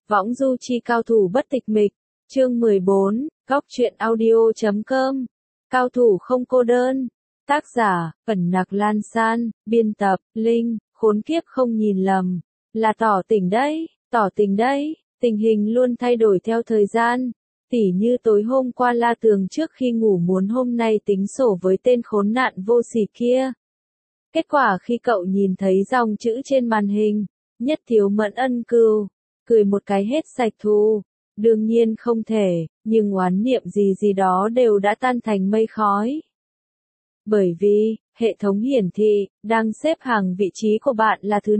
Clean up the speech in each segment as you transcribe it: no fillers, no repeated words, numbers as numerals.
Võng du chi cao thủ bất tịch mịch, chương 14, góc truyện audio.com, cao thủ không cô đơn, tác giả, Ẩn Nặc Lan San, biên tập, Linh, khốn kiếp không nhìn lầm, là tỏ tình đấy, tình hình luôn thay đổi theo thời gian, tỉ như tối hôm qua La Tường trước khi ngủ muốn hôm nay tính sổ với tên khốn nạn vô sỉ kia. Kết quả khi cậu nhìn thấy dòng chữ trên màn hình, nhất thiếu mẫn ân cừu, cười một cái hết sạch thù. Đương nhiên không thể, nhưng oán niệm gì đó đều đã tan thành mây khói. Bởi vì, hệ thống hiển thị, đang xếp hàng vị trí của bạn là thứ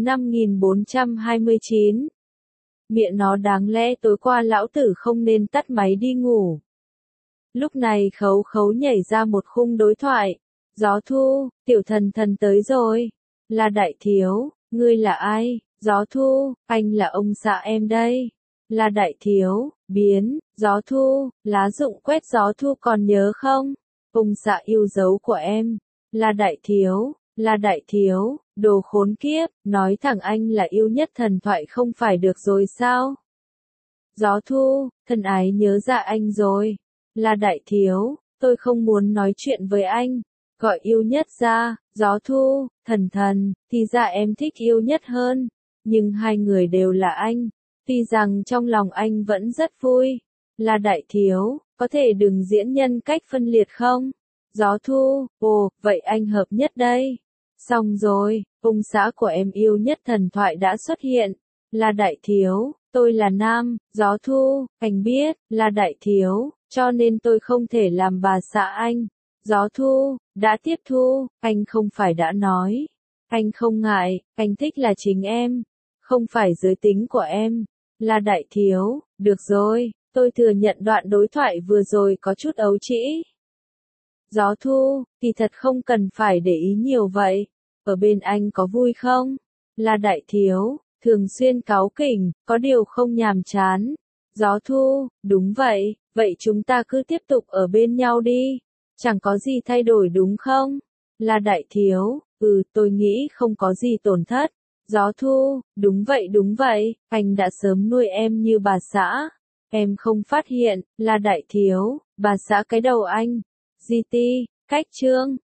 5429. Miệng nó đáng lẽ tối qua lão tử không nên tắt máy đi ngủ. Lúc này khấu khấu nhảy ra một khung đối thoại. Gió thu, tiểu thần tới rồi. Là đại thiếu, ngươi là ai? Gió thu, anh là ông xã em đây. Là đại thiếu, biến, gió thu, lá rụng quét gió thu còn nhớ không? Ông xã yêu dấu của em. Là đại thiếu, đồ khốn kiếp, nói thẳng anh là yêu nhất thần thoại không phải được rồi sao? Gió thu, thân ái nhớ ra anh rồi. Là đại thiếu, tôi không muốn nói chuyện với anh. Gọi yêu nhất ra, gió thu, thần, thì ra em thích yêu nhất hơn. Nhưng hai người đều là anh. Tuy rằng trong lòng anh vẫn rất vui. Là đại thiếu, có thể đừng diễn nhân cách phân liệt không? Gió thu, ồ, vậy anh hợp nhất đây. Xong rồi, ông xã của em yêu nhất thần thoại đã xuất hiện. Là đại thiếu, tôi là nam, gió thu, anh biết, là đại thiếu, cho nên tôi không thể làm bà xã anh. Gió thu, đã tiếp thu, anh không phải đã nói. Anh không ngại, anh thích là chính em. Không phải giới tính của em. Là đại thiếu, được rồi, tôi thừa nhận đoạn đối thoại vừa rồi có chút ấu trĩ. Gió thu, thì thật không cần phải để ý nhiều vậy. Ở bên anh có vui không? Là đại thiếu, thường xuyên cáu kỉnh, có điều không nhàm chán. Gió thu, đúng vậy, vậy chúng ta cứ tiếp tục ở bên nhau đi. Chẳng có gì thay đổi đúng không? Là đại thiếu, tôi nghĩ không có gì tổn thất. Gió thu, đúng vậy, anh đã sớm nuôi em như bà xã. Em không phát hiện, là đại thiếu, bà xã cái đầu anh. GT, cách chương.